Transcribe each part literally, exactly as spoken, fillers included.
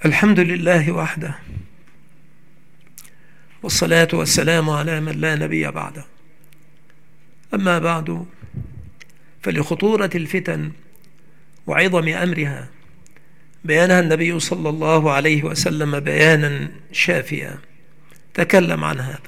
الحمد لله وحده، والصلاة والسلام على من لا نبي بعده. أما بعد، فلخطورة الفتن وعظم أمرها بيانها النبي صلى الله عليه وسلم بيانا شافيا تكلم عن هذا.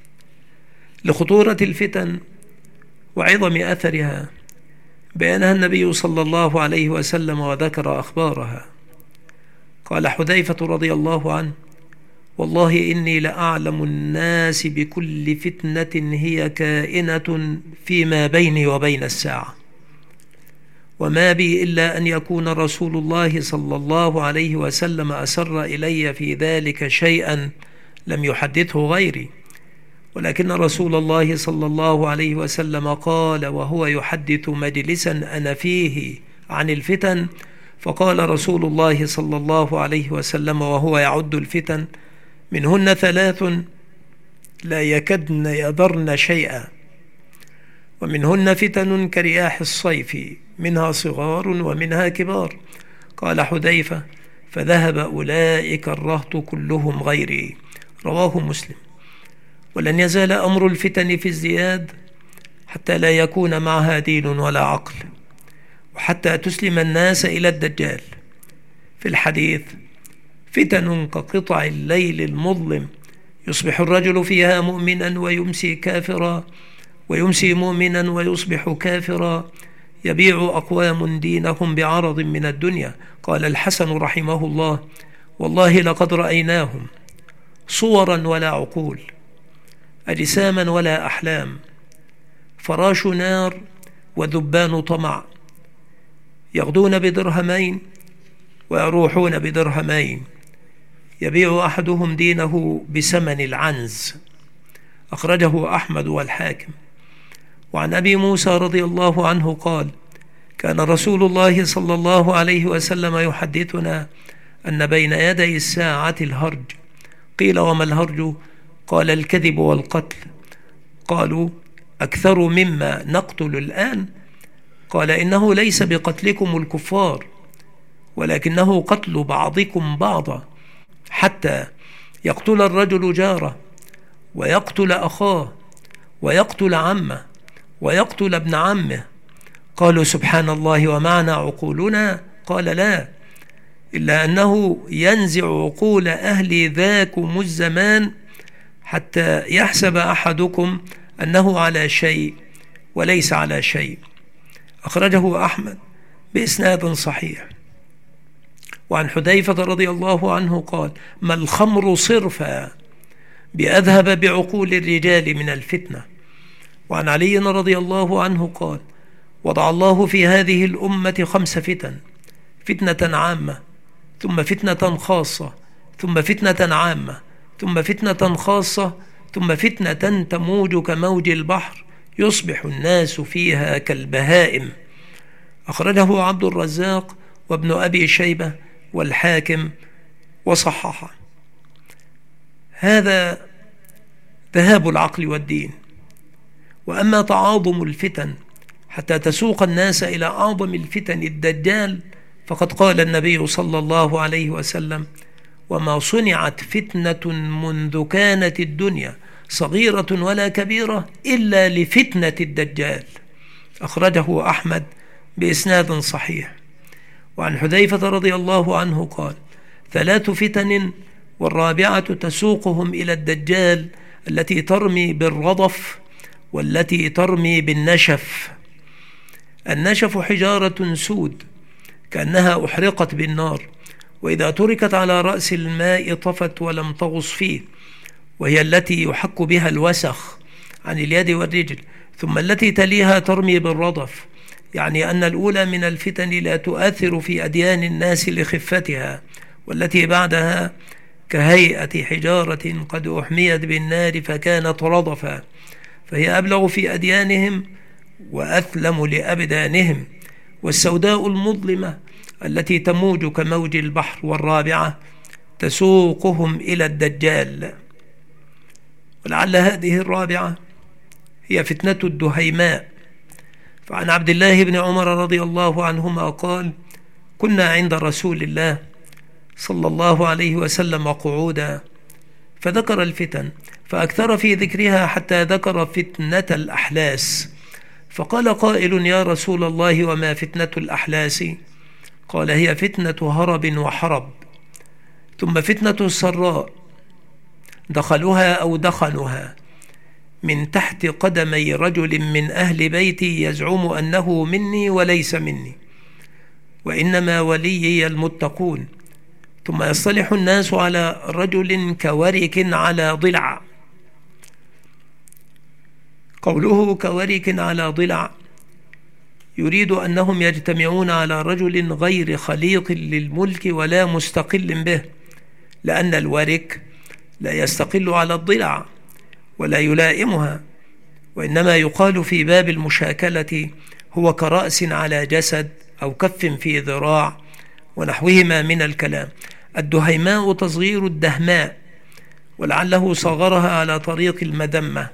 لخطورة الفتن وعظم أثرها بيانها النبي صلى الله عليه وسلم وذكر أخبارها. قال حذيفة رضي الله عنه: والله إني لأعلم الناس بكل فتنة هي كائنة فيما بيني وبين الساعة، وما بي إلا أن يكون رسول الله صلى الله عليه وسلم أسر إلي في ذلك شيئا لم يحدثه غيري، ولكن رسول الله صلى الله عليه وسلم قال وهو يحدث مجلسا أنا فيه عن الفتن، فقال رسول الله صلى الله عليه وسلم وهو يعد الفتن: منهن ثلاث لا يكدن يضرن شيئا، ومنهن فتن كرياح الصيف، منها صغار ومنها كبار. قال حذيفة: فذهب أولئك الرهط كلهم غيري. رواه مسلم. ولن يزال أمر الفتن في ازدياد حتى لا يكون معها دين ولا عقل، وحتى تسلم الناس إلى الدجال. في الحديث: فتن كقطع الليل المظلم، يصبح الرجل فيها مؤمنا ويمسي كافرا، ويمسي مؤمنا ويصبح كافرا، يبيع أقوام دينهم بعرض من الدنيا. قال الحسن رحمه الله: والله لقد رأيناهم صورا ولا عقول، أجساما ولا أحلام، فراش نار وذبان طمع، يغدون بدرهمين ويروحون بدرهمين، يبيع أحدهم دينه بثمن العنز. أخرجه أحمد والحاكم. وعن أبي موسى رضي الله عنه قال: كان رسول الله صلى الله عليه وسلم يحدثنا أن بين يدي الساعة الهرج. قيل: وما الهرج؟ قال: الكذب والقتل. قالوا: أكثر مما نقتل الآن؟ قال: إنه ليس بقتلكم الكفار، ولكنه قتل بعضكم بعضا، حتى يقتل الرجل جاره، ويقتل أخاه، ويقتل عمه، ويقتل ابن عمه. قالوا: سبحان الله، ومعنى عقولنا؟ قال: لا، إلا أنه ينزع عقول أهل ذاكم الزمان حتى يحسب أحدكم أنه على شيء وليس على شيء. أخرجه أحمد بإسناد صحيح. وعن حذيفة رضي الله عنه قال: ما الخمر صرفا بأذهب بعقول الرجال من الفتنة. وعن علي رضي الله عنه قال: وضع الله في هذه الأمة خمس فتن: فتنة عامة، ثم فتنة خاصة، ثم فتنة عامة، ثم فتنة خاصة، ثم فتنة تموج كموج البحر، يصبح الناس فيها كالبهائم. أخرجه عبد الرزاق وابن أبي شيبة والحاكم وصححه. هذا ذهاب العقل والدين. وأما تعاظم الفتن حتى تسوق الناس إلى أعظم الفتن الدجال، فقد قال النبي صلى الله عليه وسلم: وما صنعت فتنة منذ كانت الدنيا صغيرة ولا كبيرة إلا لفتنة الدجال. أخرجه أحمد بإسناد صحيح. وعن حذيفة رضي الله عنه قال: ثلاث فتن والرابعة تسوقهم إلى الدجال، التي ترمي بالرضف، والتي ترمي بالنشف. النشف حجارة سود كأنها أحرقت بالنار، وإذا تركت على رأس الماء طفت ولم تغص فيه، وهي التي يحك بها الوسخ عن اليد والرجل. ثم التي تليها ترمي بالرضف، يعني أن الأولى من الفتن لا تؤثر في أديان الناس لخفتها، والتي بعدها كهيئة حجارة قد أحميت بالنار فكانت رضفا، فهي أبلغ في أديانهم وأثلم لأبدانهم. والسوداء المظلمة التي تموج كموج البحر، والرابعة تسوقهم إلى الدجال. ولعل هذه الرابعة هي فتنة الدهيماء. فعن عبد الله بن عمر رضي الله عنهما قال: كنا عند رسول الله صلى الله عليه وسلم قعودا فذكر الفتن فأكثر في ذكرها حتى ذكر فتنة الأحلاس، فقال قائل: يا رسول الله وما فتنة الأحلاس؟ قال: هي فتنة هرب وحرب، ثم فتنة السراء دخلها أو دخنها من تحت قدمي رجل من أهل بيتي يزعم أنه مني وليس مني، وإنما وليي المتقون، ثم يصطلح الناس على رجل كورك على ضلع. قوله كورك على ضلع يريد أنهم يجتمعون على رجل غير خليق للملك ولا مستقل به، لأن الورك لا يستقل على الضلع ولا يلائمها، وإنما يقال في باب المشاكلة هو كرأس على جسد أو كف في ذراع ونحوهما من الكلام. الدهيماء تصغير الدهماء، ولعله صغرها على طريق المذمة.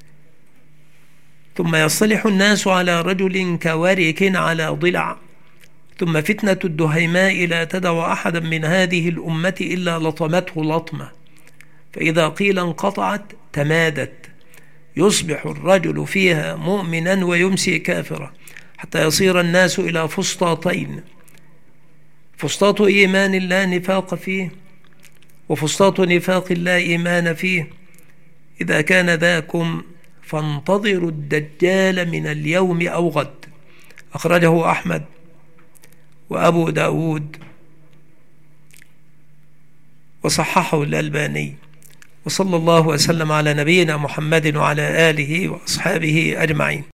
ثم يصطلح الناس على رجل كورك على ضلع، ثم فتنة الدهيماء لا تدع أحدا من هذه الأمة إلا لطمته لطمة، فإذا قيل انقطعت تمادت، يصبح الرجل فيها مؤمنا ويمسي كافرا، حتى يصير الناس إلى فسطاطين: فسطاط إيمان لا نفاق فيه، وفسطاط نفاق لا إيمان فيه. إذا كان ذاكم فانتظروا الدجال من اليوم أو غد. أخرجه أحمد وأبو داود وصححه الألباني. وصلى الله وسلم على نبينا محمد وعلى آله وأصحابه أجمعين.